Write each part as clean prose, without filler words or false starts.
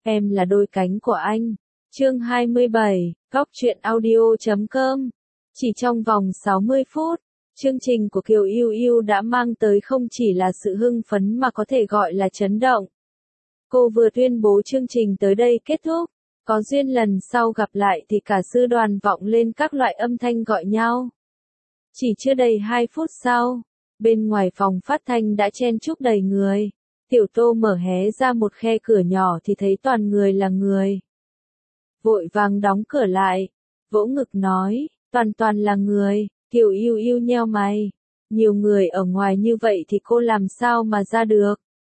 Em là đôi cánh của anh. Chương 27, Góc truyện audio.com. Chỉ trong vòng 60 phút, chương trình của Kiều Yêu Yêu đã mang tới không chỉ là sự hưng phấn mà có thể gọi là chấn động. Cô vừa tuyên bố chương trình tới đây kết thúc, có duyên lần sau gặp lại thì cả sư đoàn vọng lên các loại âm thanh gọi nhau. Chỉ chưa đầy 2 phút sau, bên ngoài phòng phát thanh đã chen chúc đầy người. Tiểu Tô mở hé ra một khe cửa nhỏ thì thấy toàn người là người. Vội vàng đóng cửa lại, vỗ ngực nói, toàn là người. Kiều Yêu Yêu nheo mày, nhiều người ở ngoài như vậy thì cô làm sao mà ra được?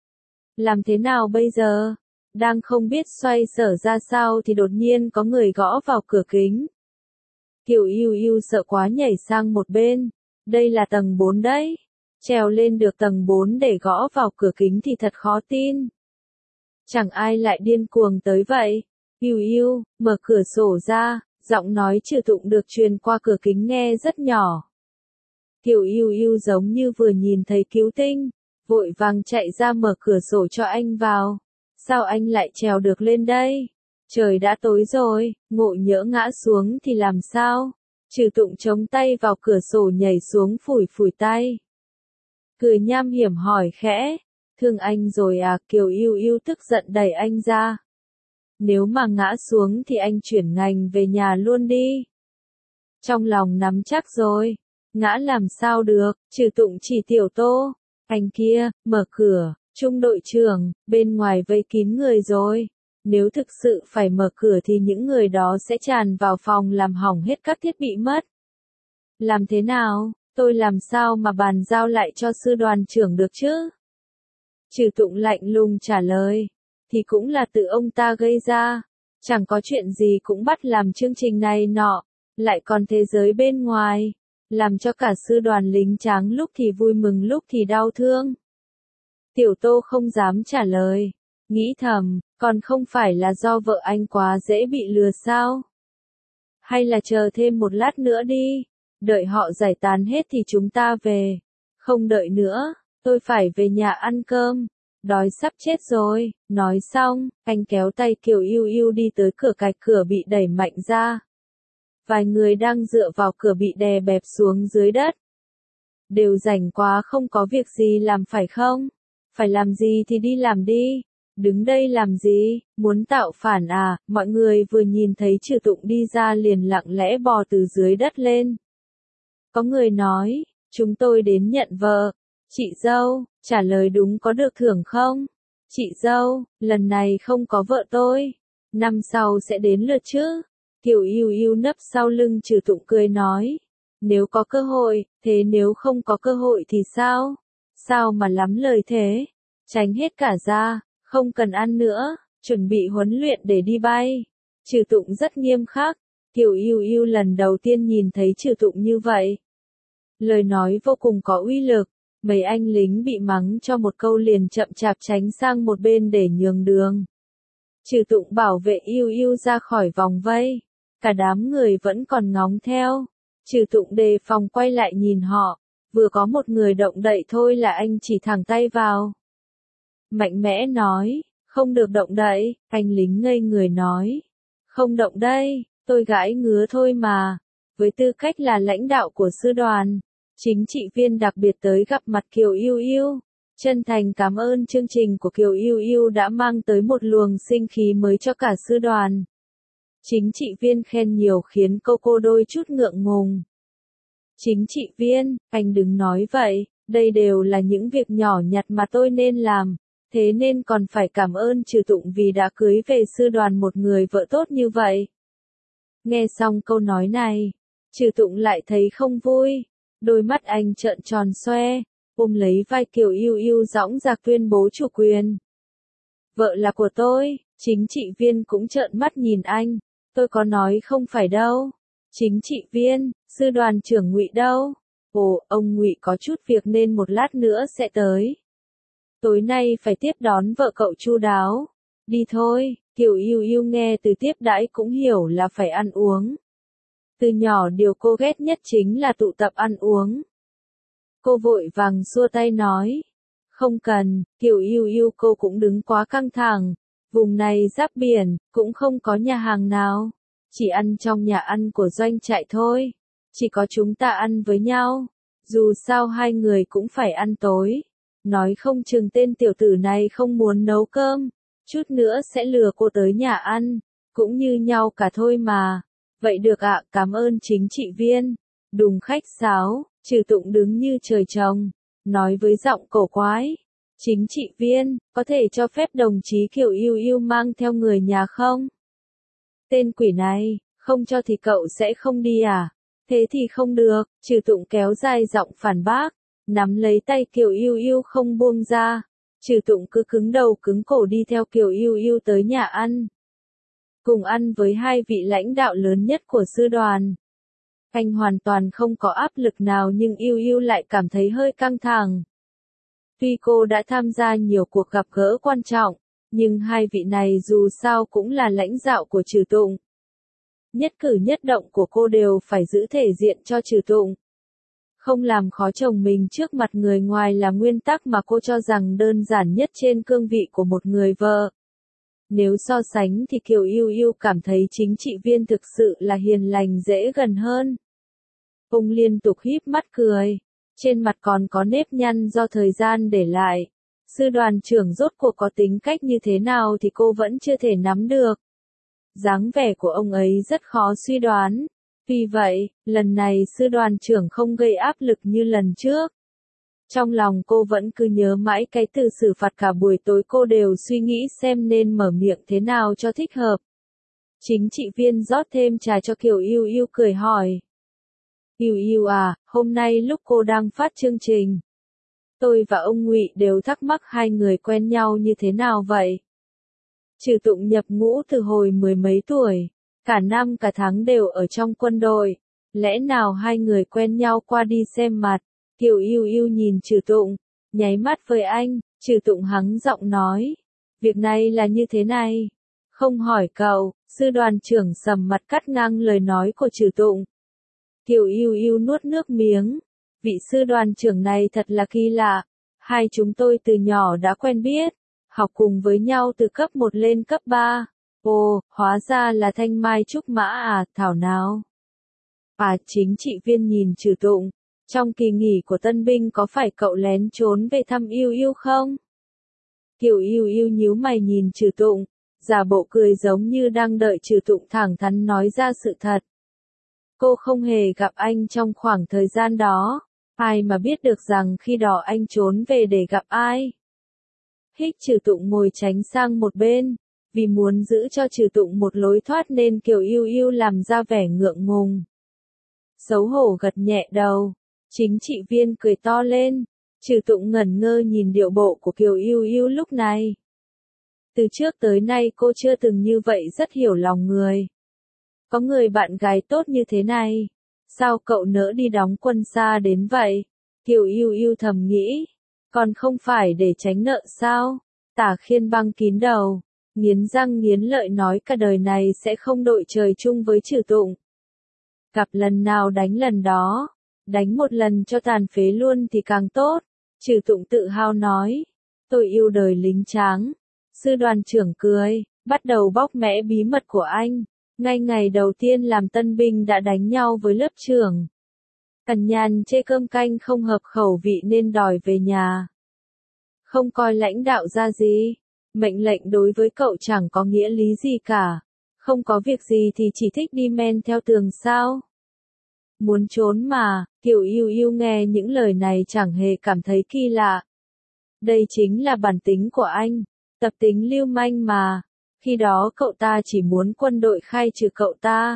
Làm thế nào bây giờ? Đang không biết xoay sở ra sao thì đột nhiên có người gõ vào cửa kính. Kiều Yêu Yêu sợ quá nhảy sang một bên, đây là tầng 4 đấy. Trèo lên được tầng 4 để gõ vào cửa kính thì thật khó tin. Chẳng ai lại điên cuồng tới vậy. Yêu Yêu, mở cửa sổ ra, giọng nói Trừ Tụng được truyền qua cửa kính nghe rất nhỏ. Kiều Yêu Yêu giống như vừa nhìn thấy cứu tinh, vội vàng chạy ra mở cửa sổ cho anh vào. Sao anh lại trèo được lên đây? Trời đã tối rồi, ngộ nhỡ ngã xuống thì làm sao? Trừ Tụng chống tay vào cửa sổ nhảy xuống phủi phủi tay. Cười nham hiểm hỏi khẽ, thương anh rồi à? Kiều Yêu Yêu tức giận đẩy anh ra. Nếu mà ngã xuống thì anh chuyển ngành về nhà luôn đi. Trong lòng nắm chắc rồi, ngã làm sao được? Trừ Tụng chỉ Tiểu Tô, anh kia, mở cửa, trung đội trưởng, bên ngoài vây kín người rồi. Nếu thực sự phải mở cửa thì những người đó sẽ tràn vào phòng làm hỏng hết các thiết bị mất. Làm thế nào? Tôi làm sao mà bàn giao lại cho sư đoàn trưởng được chứ? Trừ Tụng lạnh lùng trả lời. Thì cũng là tự ông ta gây ra. Chẳng có chuyện gì cũng bắt làm chương trình này nọ. Lại còn thế giới bên ngoài. Làm cho cả sư đoàn lính tráng lúc thì vui mừng lúc thì đau thương. Tiểu Tô không dám trả lời. Nghĩ thầm, còn không phải là do vợ anh quá dễ bị lừa sao? Hay là chờ thêm một lát nữa đi. Đợi họ giải tán hết thì chúng ta về. Không đợi nữa, tôi phải về nhà ăn cơm. Đói sắp chết rồi. Nói xong, anh kéo tay Kiều Yêu Yêu đi tới cửa cạch cửa bị đẩy mạnh ra. Vài người đang dựa vào cửa bị đè bẹp xuống dưới đất. Đều rảnh quá không có việc gì làm phải không? Phải làm gì thì đi làm đi. Đứng đây làm gì? Muốn tạo phản à? Mọi người vừa nhìn thấy Trừ Tụng đi ra liền lặng lẽ bò từ dưới đất lên. Có người nói, chúng tôi đến nhận vợ. Chị dâu, trả lời đúng có được thưởng không? Chị dâu, lần này không có vợ tôi. Năm sau sẽ đến lượt chứ? Kiều Yêu Yêu nấp sau lưng Trừ Tụng cười nói. Nếu có cơ hội, thế nếu không có cơ hội thì sao? Sao mà lắm lời thế? Tránh hết cả ra, không cần ăn nữa, chuẩn bị huấn luyện để đi bay. Trừ Tụng rất nghiêm khắc. Kiều Yêu Yêu lần đầu tiên nhìn thấy Trừ Tụng như vậy. Lời nói vô cùng có uy lực. Mấy anh lính bị mắng cho một câu liền chậm chạp tránh sang một bên để nhường đường. Trừ Tụng bảo vệ Yêu Yêu ra khỏi vòng vây. Cả đám người vẫn còn ngóng theo. Trừ Tụng đề phòng quay lại nhìn họ. Vừa có một người động đậy thôi là anh chỉ thẳng tay vào. Mạnh mẽ nói, không được động đậy. Anh lính ngây người nói. Không động đây, tôi gãi ngứa thôi mà. Với tư cách là lãnh đạo của sư đoàn, chính trị viên đặc biệt tới gặp mặt Kiều Yêu Yêu. Chân thành cảm ơn chương trình của Kiều Yêu Yêu đã mang tới một luồng sinh khí mới cho cả sư đoàn. Chính trị viên khen nhiều khiến cô đôi chút ngượng ngùng. Chính trị viên, anh đừng nói vậy, đây đều là những việc nhỏ nhặt mà tôi nên làm, thế nên còn phải cảm ơn Trừ Tụng vì đã cưới về sư đoàn một người vợ tốt như vậy. Nghe xong câu nói này, Trừ Tụng lại thấy không vui, đôi mắt anh trợn tròn xoe, ôm lấy vai Kiều Yêu Yêu dõng dạc tuyên bố chủ quyền. Vợ là của tôi. Chính trị viên cũng trợn mắt nhìn anh, tôi có nói không phải đâu. Chính trị viên, sư đoàn trưởng Ngụy đâu? Ồ, ông Ngụy có chút việc nên một lát nữa sẽ tới. Tối nay phải tiếp đón vợ cậu chu đáo. Đi thôi. Kiều Yêu Yêu nghe từ tiếp đãi cũng hiểu là phải ăn uống. Từ nhỏ điều cô ghét nhất chính là tụ tập ăn uống. Cô vội vàng xua tay nói. Không cần, Kiều Yêu Yêu cô cũng đứng quá căng thẳng. Vùng này giáp biển, cũng không có nhà hàng nào. Chỉ ăn trong nhà ăn của doanh trại thôi. Chỉ có chúng ta ăn với nhau. Dù sao hai người cũng phải ăn tối. Nói không chừng tên tiểu tử này không muốn nấu cơm. Chút nữa sẽ lừa cô tới nhà ăn. Cũng như nhau cả thôi mà. Vậy được ạ, cảm ơn chính trị viên. Đùng khách sáo, Trừ Tụng đứng như trời trồng. Nói với giọng cổ quái. Chính trị viên, có thể cho phép đồng chí Kiều Yêu Yêu mang theo người nhà không? Tên quỷ này, không cho thì cậu sẽ không đi à? Thế thì không được, Trừ Tụng kéo dài giọng phản bác, nắm lấy tay Kiều Yêu Yêu không buông ra. Trừ Tụng cứ cứng đầu cứng cổ đi theo Kiều Yêu Yêu tới nhà ăn. Cùng ăn với hai vị lãnh đạo lớn nhất của sư đoàn. Anh hoàn toàn không có áp lực nào nhưng Yêu Yêu lại cảm thấy hơi căng thẳng. Tuy cô đã tham gia nhiều cuộc gặp gỡ quan trọng, nhưng hai vị này dù sao cũng là lãnh đạo của Trừ Tụng. Nhất cử nhất động của cô đều phải giữ thể diện cho Trừ Tụng. Không làm khó chồng mình trước mặt người ngoài là nguyên tắc mà cô cho rằng đơn giản nhất trên cương vị của một người vợ. Nếu so sánh thì Kiều Yêu Yêu cảm thấy chính trị viên thực sự là hiền lành dễ gần hơn. Ông liên tục híp mắt cười. Trên mặt còn có nếp nhăn do thời gian để lại. Sư đoàn trưởng rốt cuộc có tính cách như thế nào thì cô vẫn chưa thể nắm được. Dáng vẻ của ông ấy rất khó suy đoán. Vì vậy, lần này sư đoàn trưởng không gây áp lực như lần trước. Trong lòng cô vẫn cứ nhớ mãi cái từ xử phạt, cả buổi tối cô đều suy nghĩ xem nên mở miệng thế nào cho thích hợp. Chính trị viên rót thêm trà cho Kiều Yêu Yêu cười hỏi. Yêu Yêu à, hôm nay lúc cô đang phát chương trình, tôi và ông Ngụy đều thắc mắc hai người quen nhau như thế nào vậy? Trừ Tụng nhập ngũ từ hồi mười mấy tuổi, cả năm cả tháng đều ở trong quân đội, lẽ nào hai người quen nhau qua đi xem mặt? Kiều Yêu Yêu nhìn Trừ Tụng, nháy mắt với anh. Trừ Tụng hắng giọng nói, việc này là như thế này, không hỏi cậu. Sư đoàn trưởng sầm mặt cắt ngang lời nói của Trừ Tụng. Kiều Yêu Yêu nuốt nước miếng, vị sư đoàn trưởng này thật là kỳ lạ, hai chúng tôi từ nhỏ đã quen biết, học cùng với nhau từ cấp 1 lên cấp 3. Ồ, hóa ra là thanh mai trúc mã à, thảo nào. À, chính trị viên nhìn Trừ Tụng, trong kỳ nghỉ của tân binh có phải cậu lén trốn về thăm Yêu Yêu không? Kiều Yêu Yêu nhíu mày nhìn Trừ Tụng, giả bộ cười giống như đang đợi Trừ Tụng thẳng thắn nói ra sự thật. Cô không hề gặp anh trong khoảng thời gian đó, ai mà biết được rằng khi đó anh trốn về để gặp ai. Hích Trừ Tụng ngồi tránh sang một bên, vì muốn giữ cho Trừ Tụng một lối thoát nên Kiều Yêu Yêu làm ra vẻ ngượng ngùng. Xấu hổ gật nhẹ đầu, chính trị viên cười to lên, Trừ Tụng ngẩn ngơ nhìn điệu bộ của Kiều Yêu Yêu lúc này. Từ trước tới nay cô chưa từng như vậy, rất hiểu lòng người. Có người bạn gái tốt như thế này, sao cậu nỡ đi đóng quân xa đến vậy? Kiều Yêu Yêu thầm nghĩ, còn không phải để tránh nợ sao? Tả Khiên băng kín đầu, nghiến răng nghiến lợi nói cả đời này sẽ không đội trời chung với Trừ Tụng. Gặp lần nào đánh lần đó, đánh một lần cho tàn phế luôn thì càng tốt. Trừ Tụng tự hào nói, tôi yêu đời lính tráng. Sư đoàn trưởng cười, bắt đầu bóc mẽ bí mật của anh. Ngay ngày đầu tiên làm tân binh đã đánh nhau với lớp trưởng. Cằn nhằn chê cơm canh không hợp khẩu vị nên đòi về nhà. Không coi lãnh đạo ra gì. Mệnh lệnh đối với cậu chẳng có nghĩa lý gì cả. Không có việc gì thì chỉ thích đi men theo tường sao. Muốn trốn mà. Kiều Yêu Yêu nghe những lời này chẳng hề cảm thấy kỳ lạ. Đây chính là bản tính của anh. Tập tính lưu manh mà. Khi đó cậu ta chỉ muốn quân đội khai trừ cậu ta.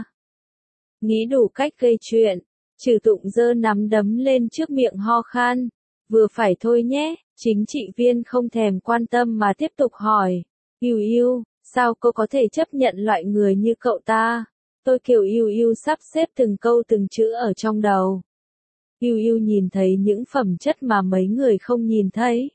Nghĩ đủ cách gây chuyện. Trừ Tụng giơ nắm đấm lên trước miệng ho khan. Vừa phải thôi nhé. Chính trị viên không thèm quan tâm mà tiếp tục hỏi. Yêu Yêu, sao cô có thể chấp nhận loại người như cậu ta? Tôi Kiều Yêu Yêu sắp xếp từng câu từng chữ ở trong đầu. Yêu Yêu nhìn thấy những phẩm chất mà mấy người không nhìn thấy.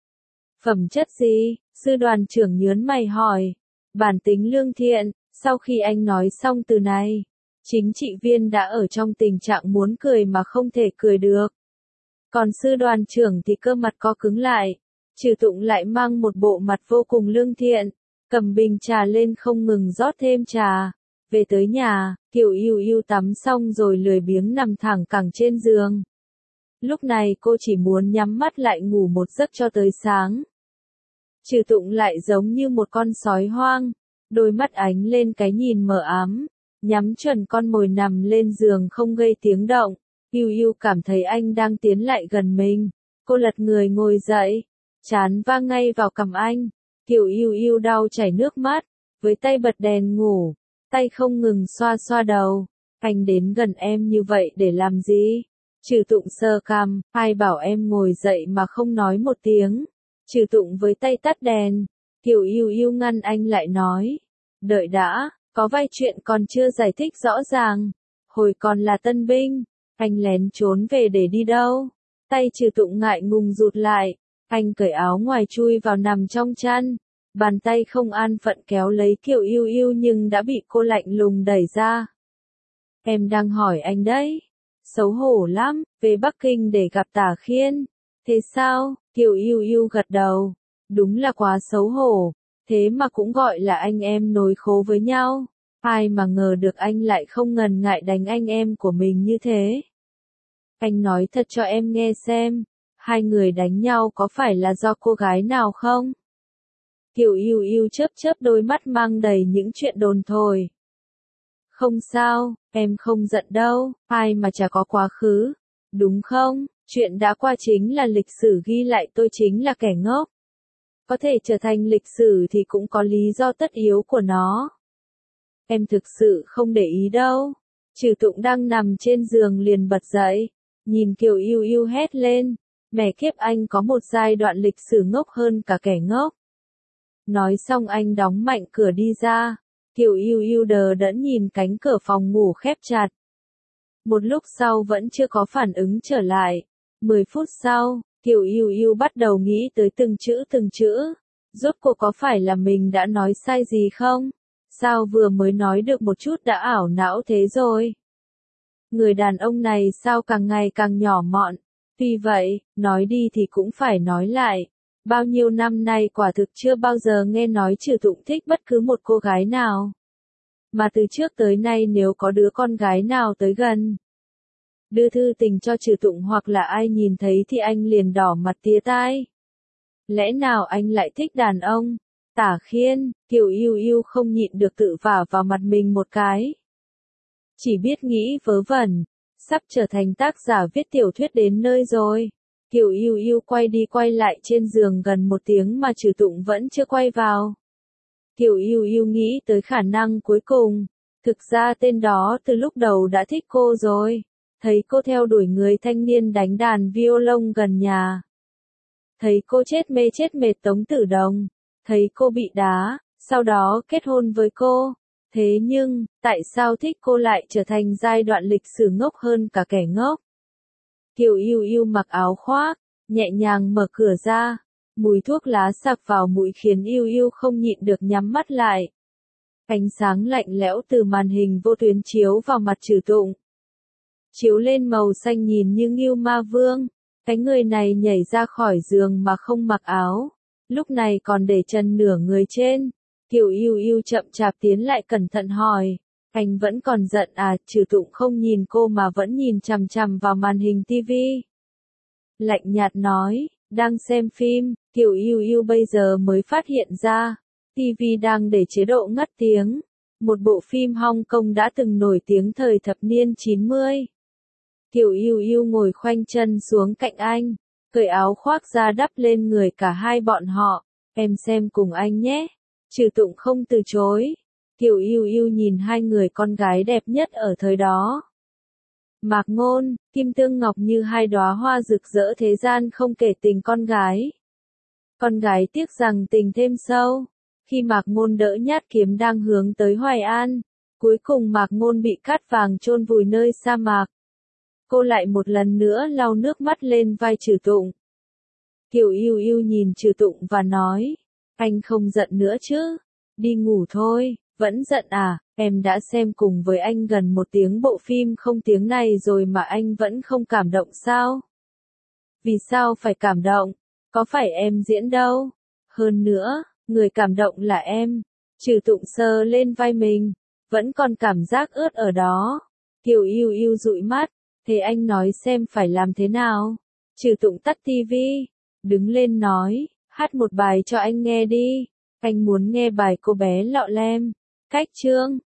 Phẩm chất gì? Sư đoàn trưởng nhớn mày hỏi. Bản tính lương thiện. Sau khi anh nói xong từ này, chính trị viên đã ở trong tình trạng muốn cười mà không thể cười được. Còn sư đoàn trưởng thì cơ mặt co cứng lại. Trừ Tụng lại mang một bộ mặt vô cùng lương thiện. cầm bình trà lên không ngừng rót thêm trà. Về tới nhà, Kiều Yêu Yêu tắm xong rồi lười biếng nằm thẳng cẳng trên giường. Lúc này cô chỉ muốn nhắm mắt lại ngủ một giấc cho tới sáng. Trừ Tụng lại giống như một con sói hoang, đôi mắt ánh lên cái nhìn mờ ám, nhắm chuẩn con mồi nằm lên giường không gây tiếng động. Yêu Yêu cảm thấy anh đang tiến lại gần mình. Cô lật người ngồi dậy, trán va ngay vào cằm anh. Kiều Yêu Yêu đau chảy nước mắt, với tay bật đèn ngủ, tay không ngừng xoa xoa đầu. Anh đến gần em như vậy để làm gì? Trừ Tụng sờ cằm, ai bảo em ngồi dậy mà không nói một tiếng. Trừ Tụng với tay tắt đèn. Kiều Yêu Yêu ngăn anh lại nói, đợi đã, có vài chuyện còn chưa giải thích rõ ràng. Hồi còn là tân binh, anh lén trốn về để đi đâu? Tay Trừ Tụng ngại ngùng rụt lại, anh cởi áo ngoài chui vào nằm trong chăn. Bàn tay không an phận kéo lấy Kiều Yêu Yêu nhưng đã bị cô lạnh lùng đẩy ra. Em đang hỏi anh đấy. Xấu hổ lắm, về Bắc Kinh để gặp Tả Khiên. Thế sao? Kiều Yêu Yêu gật đầu. Đúng là quá xấu hổ, thế mà cũng gọi là anh em nối khố với nhau. Ai mà ngờ được anh lại không ngần ngại đánh anh em của mình như thế. Anh nói thật cho em nghe xem, hai người đánh nhau có phải là do cô gái nào không? Kiều Yêu Yêu chớp chớp đôi mắt mang đầy những chuyện đồn thổi. Không sao, em không giận đâu, ai mà chả có quá khứ, đúng không? Chuyện đã qua chính là lịch sử ghi lại, tôi chính là kẻ ngốc. Có thể trở thành lịch sử thì cũng có lý do tất yếu của nó. Em thực sự không để ý đâu. Trừ Tụng đang nằm trên giường liền bật dậy, nhìn Kiều Yêu Yêu hét lên, mẹ kiếp, anh có một giai đoạn lịch sử ngốc hơn cả kẻ ngốc. Nói xong anh đóng mạnh cửa đi ra. Kiều Yêu Yêu đờ đẫn nhìn cánh cửa phòng ngủ khép chặt. Một lúc sau vẫn chưa có phản ứng trở lại. 10 phút sau, Kiều Yêu Yêu bắt đầu nghĩ tới từng chữ. Rốt cuộc có phải là mình đã nói sai gì không? Sao vừa mới nói được một chút đã ảo não thế rồi? Người đàn ông này sao càng ngày càng nhỏ mọn? Tuy vậy, nói đi thì cũng phải nói lại. Bao nhiêu năm nay quả thực chưa bao giờ nghe nói Trừ Tụng thích bất cứ một cô gái nào. Mà từ trước tới nay nếu có đứa con gái nào tới gần, đưa thư tình cho Trừ Tụng hoặc là ai nhìn thấy thì anh liền đỏ mặt tía tai. Lẽ nào anh lại thích đàn ông? Tả Khiên, Kiều Yêu Yêu không nhịn được tự vả vào mặt mình một cái. Chỉ biết nghĩ vớ vẩn, sắp trở thành tác giả viết tiểu thuyết đến nơi rồi. Kiều Yêu Yêu quay đi quay lại trên giường gần 1 tiếng mà Trừ Tụng vẫn chưa quay vào. Kiều Yêu Yêu nghĩ tới khả năng cuối cùng. Thực ra tên đó từ lúc đầu đã thích cô rồi. Thấy cô theo đuổi người thanh niên đánh đàn violon gần nhà. Thấy cô chết mê chết mệt Tống Tử Đồng. Thấy cô bị đá, sau đó kết hôn với cô. Thế nhưng, tại sao thích cô lại trở thành giai đoạn lịch sử ngốc hơn cả kẻ ngốc? Kiều Yêu Yêu mặc áo khoác, nhẹ nhàng mở cửa ra. Mùi thuốc lá sặc vào mũi khiến Yêu Yêu không nhịn được nhắm mắt lại. Ánh sáng lạnh lẽo từ màn hình vô tuyến chiếu vào mặt Trừ Tụng. Chiếu lên màu xanh nhìn như Ngưu Ma Vương. Cái người này nhảy ra khỏi giường mà không mặc áo. Lúc này còn để chân nửa người trên. Kiều Yêu Yêu chậm chạp tiến lại cẩn thận hỏi. Anh vẫn còn giận à? Trừ Tụng không nhìn cô mà vẫn nhìn chằm chằm vào màn hình tivi. Lạnh nhạt nói, đang xem phim. Kiều Yêu Yêu bây giờ mới phát hiện ra. tivi đang để chế độ ngắt tiếng. Một bộ phim Hong Kong đã từng nổi tiếng thời thập niên 90. Kiều Yêu Yêu ngồi khoanh chân xuống cạnh anh, cởi áo khoác ra đắp lên người cả hai bọn họ. Em xem cùng anh nhé. Trừ Tụng không từ chối. Kiều Yêu Yêu nhìn hai người con gái đẹp nhất ở thời đó. Mạc Ngôn, Kim Tương Ngọc như hai đóa hoa rực rỡ thế gian không kể tình con gái. Con gái tiếc rằng tình thêm sâu. Khi Mạc Ngôn đỡ nhát kiếm đang hướng tới Hoài An, cuối cùng Mạc Ngôn bị cát vàng chôn vùi nơi sa mạc. Cô lại một lần nữa lau nước mắt lên vai Trừ Tụng. Kiều Yêu Yêu nhìn Trừ Tụng và nói, anh không giận nữa chứ? Đi ngủ thôi. Vẫn giận à? Em đã xem cùng với anh gần 1 tiếng bộ phim không tiếng này rồi mà anh vẫn không cảm động sao? Vì sao phải cảm động? Có phải em diễn đâu? Hơn nữa, Người cảm động là em. Trừ Tụng sờ lên vai mình, vẫn còn cảm giác ướt ở đó. Kiều Yêu Yêu dụi mắt, thế anh nói xem phải làm thế nào. Trừ Tụng tắt tivi, đứng lên nói, hát một bài cho anh nghe đi. Anh muốn nghe bài Cô bé lọ lem. Cách chương